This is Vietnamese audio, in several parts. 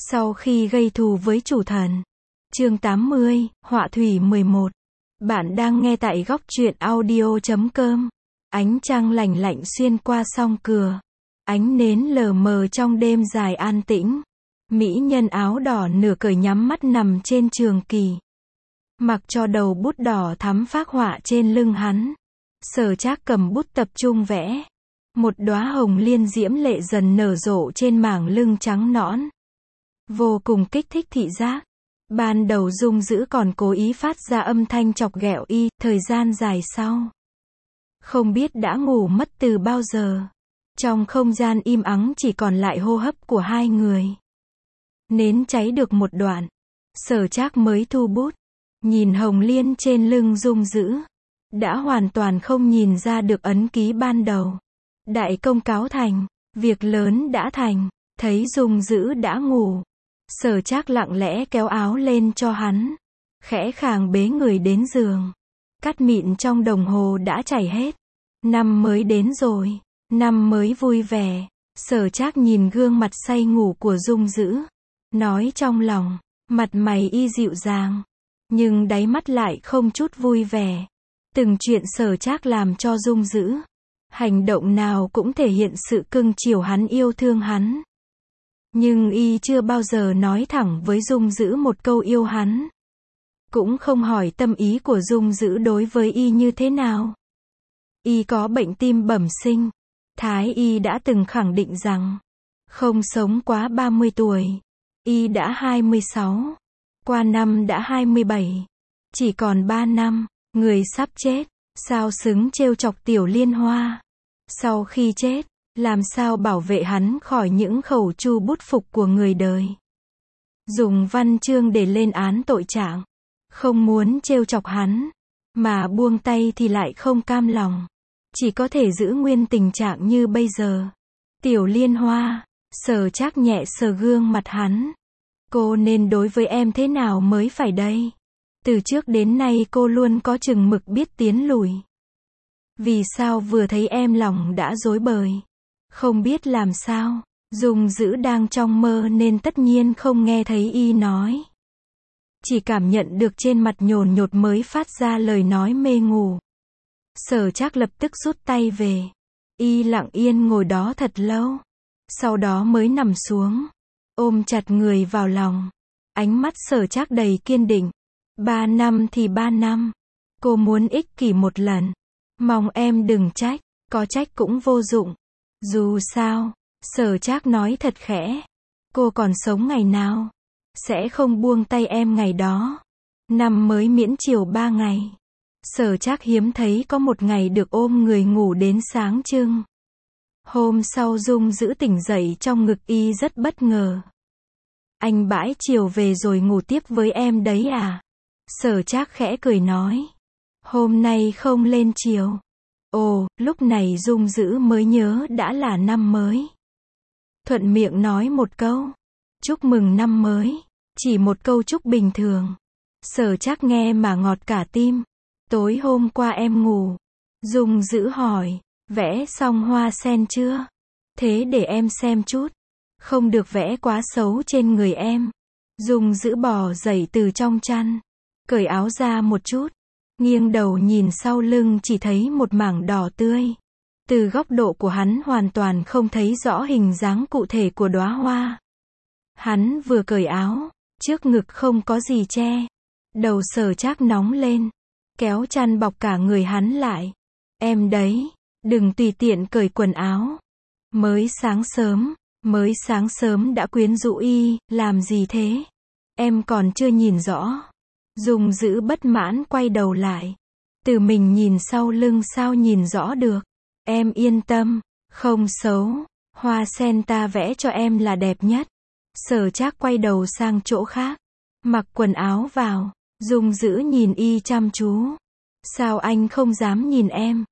Sau khi gây thù với chủ thần. Chương 80, Họa thủy 11. Bạn đang nghe tại góc truyện audio.com. Ánh trăng lành lạnh xuyên qua song cửa. Ánh nến lờ mờ trong đêm dài an tĩnh. Mỹ nhân áo đỏ nửa cởi nhắm mắt nằm trên trường kỳ. Mặc cho đầu bút đỏ thắm phác họa trên lưng hắn. Sở Trác cầm bút tập trung vẽ. Một đóa hồng liên diễm lệ dần nở rộ trên mảng lưng trắng nõn. Vô cùng kích thích thị giác. Ban đầu Dung Dữ còn cố ý phát ra âm thanh chọc ghẹo y, thời gian dài sau. Không biết đã ngủ mất từ bao giờ. Trong không gian im ắng chỉ còn lại hô hấp của hai người. Nến cháy được một đoạn. Sở Trác mới thu bút. Nhìn hồng liên trên lưng Dung Dữ. Đã hoàn toàn không nhìn ra được ấn ký ban đầu. Đại công cáo thành. Việc lớn đã thành. Thấy Dung Dữ đã ngủ. Sở Trác lặng lẽ kéo áo lên cho hắn. Khẽ khàng bế người đến giường. Cát mịn trong đồng hồ đã chảy hết. Năm mới đến rồi. Năm mới vui vẻ. Sở Trác nhìn gương mặt say ngủ của Dung Dữ. Nói trong lòng. Mặt mày y dịu dàng. Nhưng đáy mắt lại không chút vui vẻ. Từng chuyện Sở Trác làm cho Dung Dữ. Hành động nào cũng thể hiện sự cưng chiều hắn, yêu thương hắn. Nhưng y chưa bao giờ nói thẳng với Dung Dữ một câu yêu hắn. Cũng không hỏi tâm ý của Dung Dữ đối với y như thế nào. Y có bệnh tim bẩm sinh. Thái y đã từng khẳng định rằng không sống quá 30 tuổi. Y đã 26. Qua năm đã 27. Chỉ còn 3 năm. Người sắp chết. Sao xứng trêu chọc Tiểu Liên Hoa. Sau khi chết, làm sao bảo vệ hắn khỏi những khẩu chu bút phục của người đời. Dùng văn chương để lên án tội trạng. Không muốn trêu chọc hắn. Mà buông tay thì lại không cam lòng. Chỉ có thể giữ nguyên tình trạng như bây giờ. Tiểu Liên Hoa. Sở Trác nhẹ sờ gương mặt hắn. Cô nên đối với em thế nào mới phải đây? Từ trước đến nay cô luôn có chừng mực biết tiến lùi. Vì sao vừa thấy em lòng đã rối bời? Không biết làm sao. Dung Dữ đang trong mơ nên tất nhiên không nghe thấy y nói. Chỉ cảm nhận được trên mặt nhồn nhột mới phát ra lời nói mê ngủ. Sở Trác lập tức rút tay về. Y lặng yên ngồi đó thật lâu. Sau đó mới nằm xuống. Ôm chặt người vào lòng. Ánh mắt Sở Trác đầy kiên định. 3 năm thì 3 năm. Cô muốn ích kỷ một lần. Mong em đừng trách. Có trách cũng vô dụng. Dù sao, Sở Trác nói thật khẽ. Cô còn sống ngày nào, sẽ không buông tay em ngày đó. Năm mới miễn chiều 3 ngày. Sở Trác hiếm thấy có một ngày được ôm người ngủ đến sáng trưng. Hôm sau Dung Dữ tỉnh dậy trong ngực y rất bất ngờ. Anh bãi chiều về rồi ngủ tiếp với em đấy à? Sở Trác khẽ cười nói. Hôm nay không lên chiều. Ồ, lúc này Dung Dữ mới nhớ đã là năm mới. Thuận miệng nói một câu. Chúc mừng năm mới. Chỉ một câu chúc bình thường. Sở Trác nghe mà ngọt cả tim. Tối hôm qua em ngủ. Dung Dữ hỏi. Vẽ xong hoa sen chưa? Thế để em xem chút. Không được vẽ quá xấu trên người em. Dung Dữ bò dậy từ trong chăn. Cởi áo ra một chút. Nghiêng đầu nhìn sau lưng chỉ thấy một mảng đỏ tươi. Từ góc độ của hắn hoàn toàn không thấy rõ hình dáng cụ thể của đóa hoa. Hắn vừa cởi áo, trước ngực không có gì che. Đầu Sở Trác nóng lên. Kéo chăn bọc cả người hắn lại. Em đấy, đừng tùy tiện cởi quần áo. Mới sáng sớm đã quyến rũ y, làm gì thế? Em còn chưa nhìn rõ. Dung Dữ bất mãn quay đầu lại. Tự mình nhìn sau lưng sao nhìn rõ được. Em yên tâm, không xấu. Hoa sen ta vẽ cho em là đẹp nhất. Sở Trác quay đầu sang chỗ khác. Mặc quần áo vào. Dung Dữ nhìn y chăm chú. Sao anh không dám nhìn em?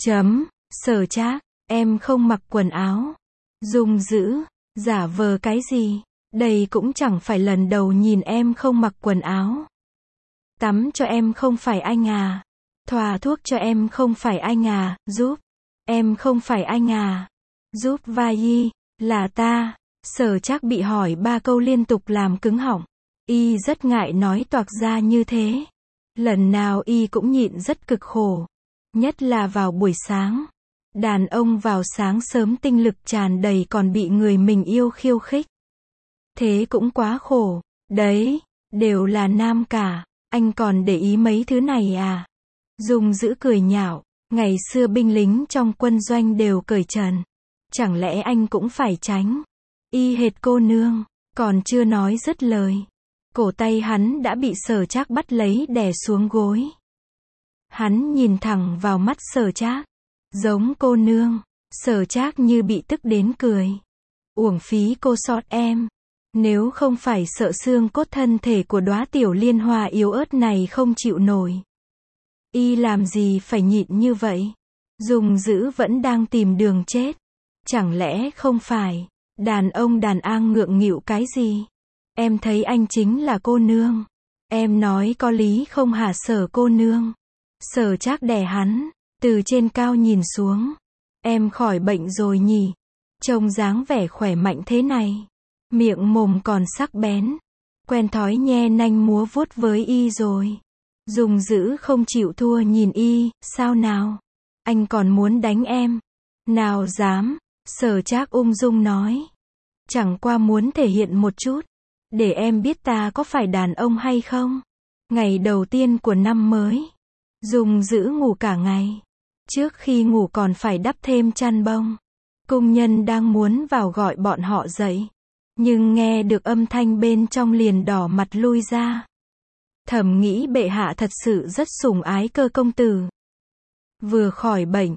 Sở Trác, em không mặc quần áo. Dung Dữ, giả vờ cái gì? Đây cũng chẳng phải lần đầu nhìn em không mặc quần áo. Tắm cho em không phải anh à? Thoa thuốc cho em không phải anh à? Giúp em không phải anh à? Giúp vai y, là ta. Sở Trác bị hỏi 3 câu liên tục làm cứng họng. Y rất ngại nói toạc ra như thế. Lần nào y cũng nhịn rất cực khổ. Nhất là vào buổi sáng. Đàn ông vào sáng sớm tinh lực tràn đầy còn bị người mình yêu khiêu khích. Thế cũng quá khổ. Đấy, đều là nam cả. Anh còn để ý mấy thứ này à? Dung Dữ cười nhạo. Ngày xưa binh lính trong quân doanh đều cởi trần. Chẳng lẽ anh cũng phải tránh? Y hệt cô nương. Còn chưa nói dứt lời. Cổ tay hắn đã bị Sở Trác bắt lấy đè xuống gối. Hắn nhìn thẳng vào mắt Sở Trác. Giống cô nương. Sở Trác như bị tức đến cười. Uổng phí cô sót em. Nếu không phải sợ xương cốt thân thể của đóa tiểu liên hoa yếu ớt này không chịu nổi. Y làm gì phải nhịn như vậy? Dung Dữ vẫn đang tìm đường chết. Chẳng lẽ không phải? Đàn ông đàn an ngượng nghịu cái gì? Em thấy anh chính là cô nương. Em nói có lý không hả Sở cô nương? Sở Trác đè hắn, từ trên cao nhìn xuống. Em khỏi bệnh rồi nhỉ? Trông dáng vẻ khỏe mạnh thế này. Miệng mồm còn sắc bén. Quen thói nhe nanh múa vuốt với y rồi. Dung Dữ không chịu thua nhìn y, sao nào? Anh còn muốn đánh em? Nào dám, Sở Trác ung dung nói. Chẳng qua muốn thể hiện một chút. Để em biết ta có phải đàn ông hay không? Ngày đầu tiên của năm mới. Dung Dữ ngủ cả ngày. Trước khi ngủ còn phải đắp thêm chăn bông. Cung nhân đang muốn vào gọi bọn họ dậy. Nhưng nghe được âm thanh bên trong liền đỏ mặt lui ra. Thầm nghĩ bệ hạ thật sự rất sủng ái Cơ công tử. Vừa khỏi bệnh,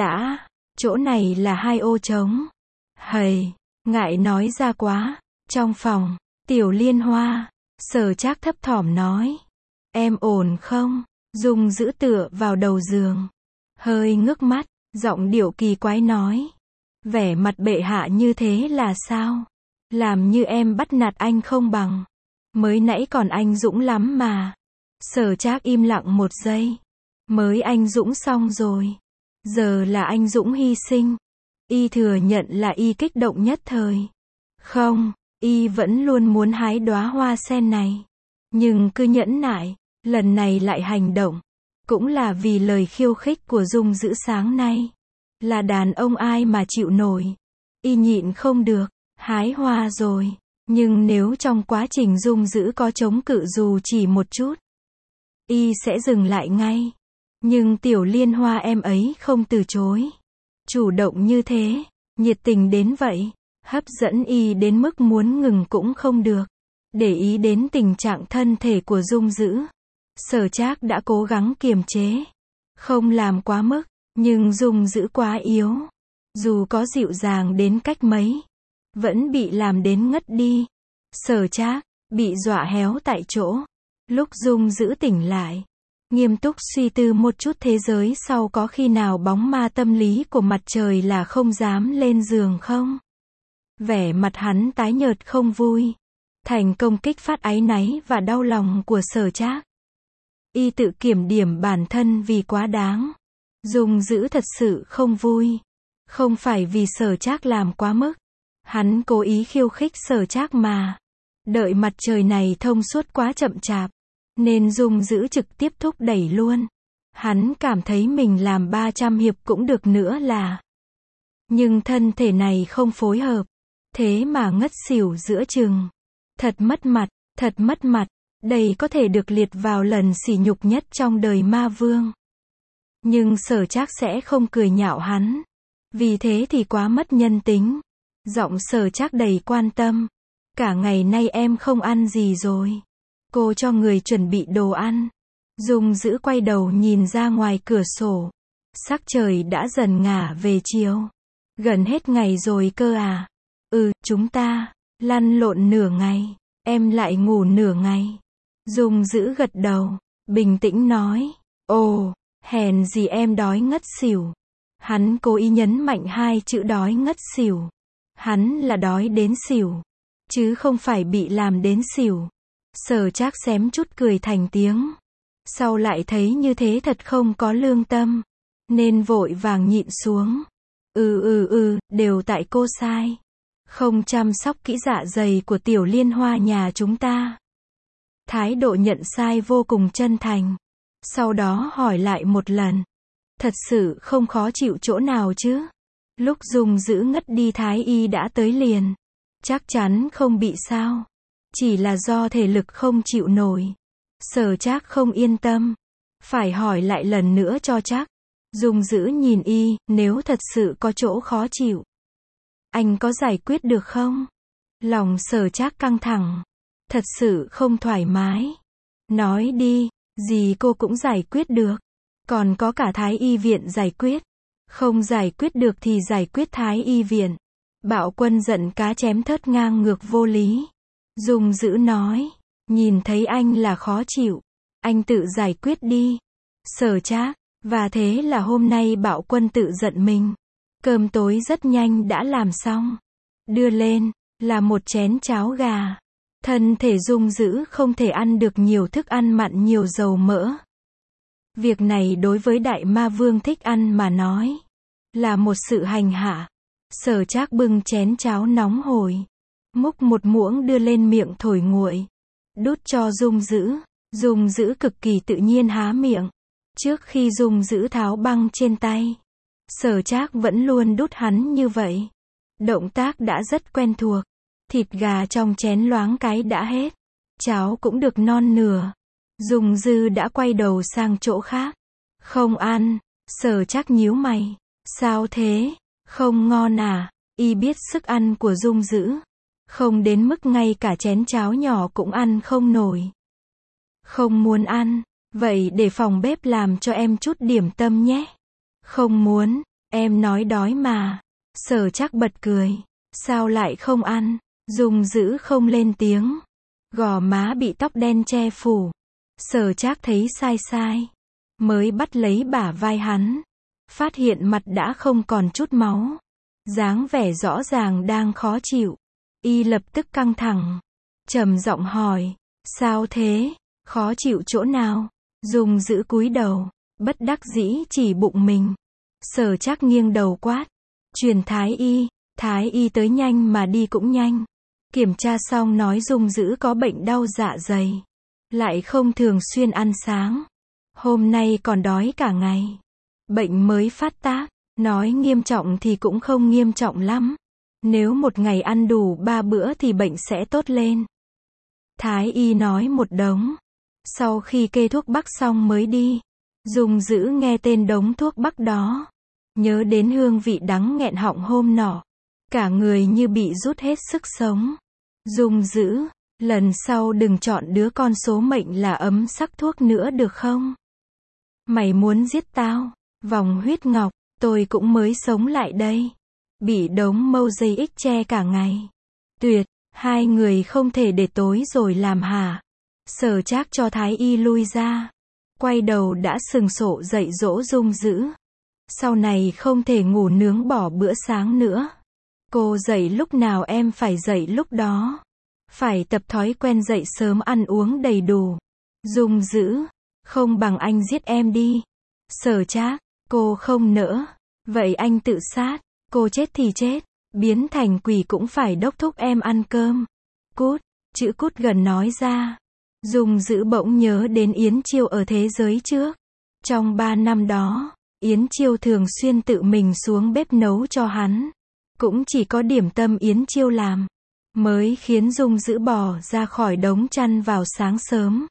chỗ này là 2 ô trống. Hầy, ngại nói ra quá. Trong phòng, Tiểu Liên Hoa, Sở Trác thấp thỏm nói. Em ổn không? Dung Dữ tựa vào đầu giường. Hơi ngước mắt, giọng điệu kỳ quái nói. Vẻ mặt bệ hạ như thế là sao? Làm như em bắt nạt anh không bằng. Mới nãy còn anh dũng lắm mà. Sở Trác im lặng một giây. Mới anh dũng xong rồi. Giờ là anh dũng hy sinh. Y thừa nhận là y kích động nhất thời. Không, y vẫn luôn muốn hái đóa hoa sen này. Nhưng cứ nhẫn nại, lần này lại hành động. Cũng là vì lời khiêu khích của Dung Dữ sáng nay. Là đàn ông ai mà chịu nổi. Y nhịn không được, hái hoa rồi. Nhưng nếu trong quá trình Dung Dữ có chống cự dù chỉ một chút, y sẽ dừng lại ngay. Nhưng Tiểu Liên Hoa em ấy không từ chối. Chủ động như thế, nhiệt tình đến vậy, hấp dẫn y đến mức muốn ngừng cũng không được. Để ý đến tình trạng thân thể của Dung Dữ, Sở Trác đã cố gắng kiềm chế, không làm quá mức, nhưng Dung Dữ quá yếu. Dù có dịu dàng đến cách mấy, vẫn bị làm đến ngất đi. Sở Trác bị dọa héo tại chỗ. Lúc Dung Dữ tỉnh lại, nghiêm túc suy tư một chút thế giới sau có khi nào bóng ma tâm lý của mặt trời là không dám lên giường không? Vẻ mặt hắn tái nhợt không vui. Thành công kích phát áy náy và đau lòng của Sở Trác. Y tự kiểm điểm bản thân vì quá đáng. Dung Dữ thật sự không vui. Không phải vì Sở Trác làm quá mức. Hắn cố ý khiêu khích Sở Trác mà. Đợi mặt trời này thông suốt quá chậm chạp. Nên Dung Dữ trực tiếp thúc đẩy luôn. Hắn cảm thấy mình làm 300 hiệp cũng được nữa là. Nhưng thân thể này không phối hợp. Thế mà ngất xỉu giữa chừng. Thật mất mặt, thật mất mặt. Đây có thể được liệt vào lần sỉ nhục nhất trong đời ma vương. Nhưng Sở Trác sẽ không cười nhạo hắn. Vì thế thì quá mất nhân tính. Giọng Sở Trác đầy quan tâm. Cả ngày nay em không ăn gì rồi. Cô cho người chuẩn bị đồ ăn. Dung Dữ quay đầu nhìn ra ngoài cửa sổ. Sắc trời đã dần ngả về chiều. Gần hết ngày rồi cơ à? Chúng ta lăn lộn nửa ngày. Em lại ngủ nửa ngày. Dung Dữ gật đầu, bình tĩnh nói. Ồ, hèn gì em đói ngất xỉu. Hắn cố ý nhấn mạnh 2 chữ đói ngất xỉu. Hắn là đói đến xỉu, chứ không phải bị làm đến xỉu. Sở Trác xém chút cười thành tiếng. Sau lại thấy như thế thật không có lương tâm. Nên vội vàng nhịn xuống. Đều tại cô sai. không chăm sóc kỹ dạ dày của tiểu liên hoa nhà chúng ta. Thái độ nhận sai vô cùng chân thành. Sau đó hỏi lại một lần. Thật sự không khó chịu chỗ nào chứ? Lúc Dung Dữ ngất đi Thái y đã tới liền. Chắc chắn không bị sao. Chỉ là do thể lực không chịu nổi. Sở Trác không yên tâm. Phải hỏi lại lần nữa cho chắc. Dung Dữ nhìn y, nếu thật sự có chỗ khó chịu. Anh có giải quyết được không? Lòng Sở Trác căng thẳng. Thật sự không thoải mái. Nói đi, gì cô cũng giải quyết được. Còn có cả Thái y viện giải quyết. Không giải quyết được thì giải quyết Thái y viện. Bạo Quân giận cá chém thớt ngang ngược vô lý. Dung Dữ nói. Nhìn thấy anh là khó chịu. Anh tự giải quyết đi. Sở Trác. Và thế là hôm nay Bạo Quân tự giận mình. Cơm tối rất nhanh đã làm xong. Đưa lên, là một chén cháo gà. Thân thể Dung Dữ không thể ăn được nhiều thức ăn mặn nhiều dầu mỡ. Việc này đối với Đại Ma Vương thích ăn mà nói. Là một sự hành hạ. Sở Trác bưng chén cháo nóng hổi. Múc một muỗng đưa lên miệng thổi nguội. Đút cho Dung Dữ. Dung Dữ cực kỳ tự nhiên há miệng. Trước khi Dung Dữ tháo băng trên tay. Sở Trác vẫn luôn đút hắn như vậy. Động tác đã rất quen thuộc. Thịt gà trong chén loáng cái đã hết. Cháo cũng được non nửa. Dung Dữ đã quay đầu sang chỗ khác. Không ăn. Sở Trác nhíu mày. Sao thế? Không ngon à? Y biết sức ăn của Dung Dữ. Không đến mức ngay cả chén cháo nhỏ cũng ăn không nổi. Không muốn ăn. Vậy để phòng bếp làm cho em chút điểm tâm nhé. Không muốn. Em nói đói mà. Sở Trác bật cười. Sao lại không ăn? Dung Dữ không lên tiếng. Gò má bị tóc đen che phủ. Sở Trác thấy sai sai. Mới bắt lấy bả vai hắn. Phát hiện mặt đã không còn chút máu. Dáng vẻ rõ ràng đang khó chịu. Y lập tức căng thẳng. Trầm giọng hỏi. Sao thế? Khó chịu chỗ nào? Dung Dữ cúi đầu. Bất đắc dĩ chỉ bụng mình. Sở Trác nghiêng đầu quát. Truyền Thái y. Thái y tới nhanh mà đi cũng nhanh. Kiểm tra xong nói Dung Dữ có bệnh đau dạ dày. Lại không thường xuyên ăn sáng. Hôm nay còn đói cả ngày. Bệnh mới phát tác. Nói nghiêm trọng thì cũng không nghiêm trọng lắm. Nếu một ngày ăn đủ 3 bữa thì bệnh sẽ tốt lên. Thái y nói một đống. Sau khi kê thuốc bắc xong mới đi. Dung Dữ nghe tên đống thuốc bắc đó. Nhớ đến hương vị đắng nghẹn họng hôm nọ. Cả người như bị rút hết sức sống. Dung Dữ, lần sau đừng chọn đứa con số mệnh là ấm sắc thuốc nữa được không? Mày muốn giết tao? Vòng huyết ngọc, tôi cũng mới sống lại đây. Bị đống mâu dây ích che cả ngày. Tuyệt, hai người không thể để tối rồi làm hả? Sở Trác cho Thái y lui ra. Quay đầu đã sừng sộ dạy dỗ Dung Dữ. Sau này không thể ngủ nướng bỏ bữa sáng nữa. Cô dậy lúc nào em phải dậy lúc đó. Phải tập thói quen dậy sớm ăn uống đầy đủ. Dung Dữ, không bằng anh giết em đi. Sở Trác, cô không nỡ. Vậy anh tự sát. Cô chết thì chết. Biến thành quỷ cũng phải đốc thúc em ăn cơm. Cút, chữ cút gần nói ra. Dung Dữ bỗng nhớ đến Yến Chiêu ở thế giới trước. Trong 3 năm đó, Yến Chiêu thường xuyên tự mình xuống bếp nấu cho hắn. Cũng chỉ có điểm tâm Yến Chiêu làm. Mới khiến Dung Dữ bỏ ra khỏi đống chăn vào sáng sớm.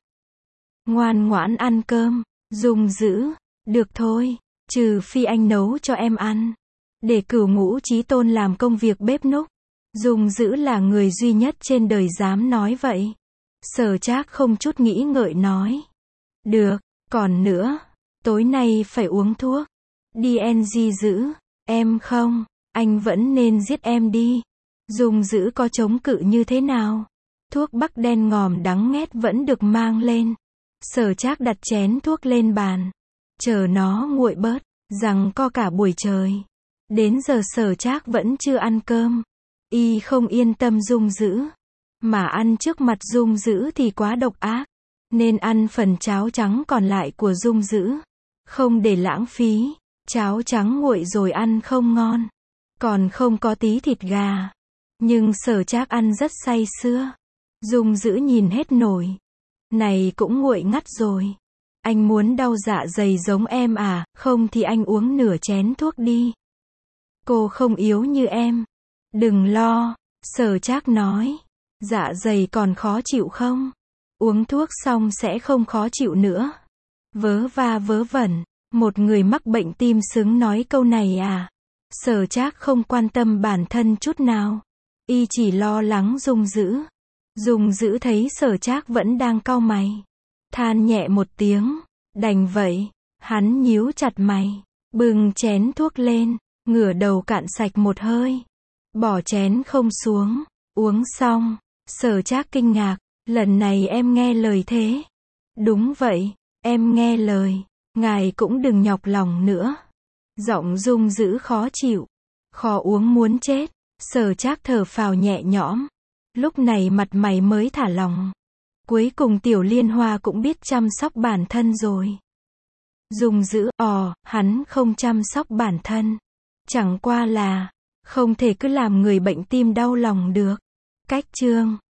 Ngoan ngoãn ăn cơm. Dung Dữ, được thôi, trừ phi anh nấu cho em ăn. Để Cửu Ngũ Chí Tôn làm công việc bếp núc. Dung Dữ là người duy nhất trên đời dám nói vậy. Sở Trác không chút nghĩ ngợi nói. Được, còn nữa, tối nay phải uống thuốc. DNG Dữ, em không, anh vẫn nên giết em đi. Dung Dữ có chống cự như thế nào? Thuốc bắc đen ngòm đắng nghét vẫn được mang lên. Sở Trác đặt chén thuốc lên bàn. Chờ nó nguội bớt, rằng co cả buổi trời. Đến giờ Sở Trác vẫn chưa ăn cơm. Y không yên tâm Dung Dữ. Mà ăn trước mặt Dung Dữ thì quá độc ác. Nên ăn phần cháo trắng còn lại của Dung Dữ. Không để lãng phí. Cháo trắng nguội rồi ăn không ngon. Còn không có tí thịt gà. Nhưng Sở Trác ăn rất say sưa. Dung Dữ nhìn hết nổi. Này cũng nguội ngắt rồi. Anh muốn đau dạ dày giống em à, không thì anh uống nửa chén thuốc đi. Cô không yếu như em. Đừng lo, Sở Trác nói. Dạ dày còn khó chịu không? Uống thuốc xong sẽ không khó chịu nữa. Vớ va vớ vẩn, một người mắc bệnh tim xứng nói câu này à? Sở Trác không quan tâm bản thân chút nào. Y chỉ lo lắng Dung Dữ. Dung Dữ thấy Sở Trác vẫn đang cau mày. Than nhẹ một tiếng. Đành vậy. Hắn nhíu chặt mày. Bưng chén thuốc lên. Ngửa đầu cạn sạch một hơi. Bỏ chén không xuống. Uống xong. Sở Trác kinh ngạc. Lần này em nghe lời thế. Đúng vậy. Em nghe lời. Ngài cũng đừng nhọc lòng nữa. Giọng Dung Dữ khó chịu. Khó uống muốn chết. Sở Trác thở phào nhẹ nhõm. Lúc này mặt mày mới thả lỏng. Cuối cùng Tiểu Liên Hoa cũng biết chăm sóc bản thân rồi. Dung Dữ, hắn không chăm sóc bản thân. Chẳng qua là, không thể cứ làm người bệnh tim đau lòng được. Cách chương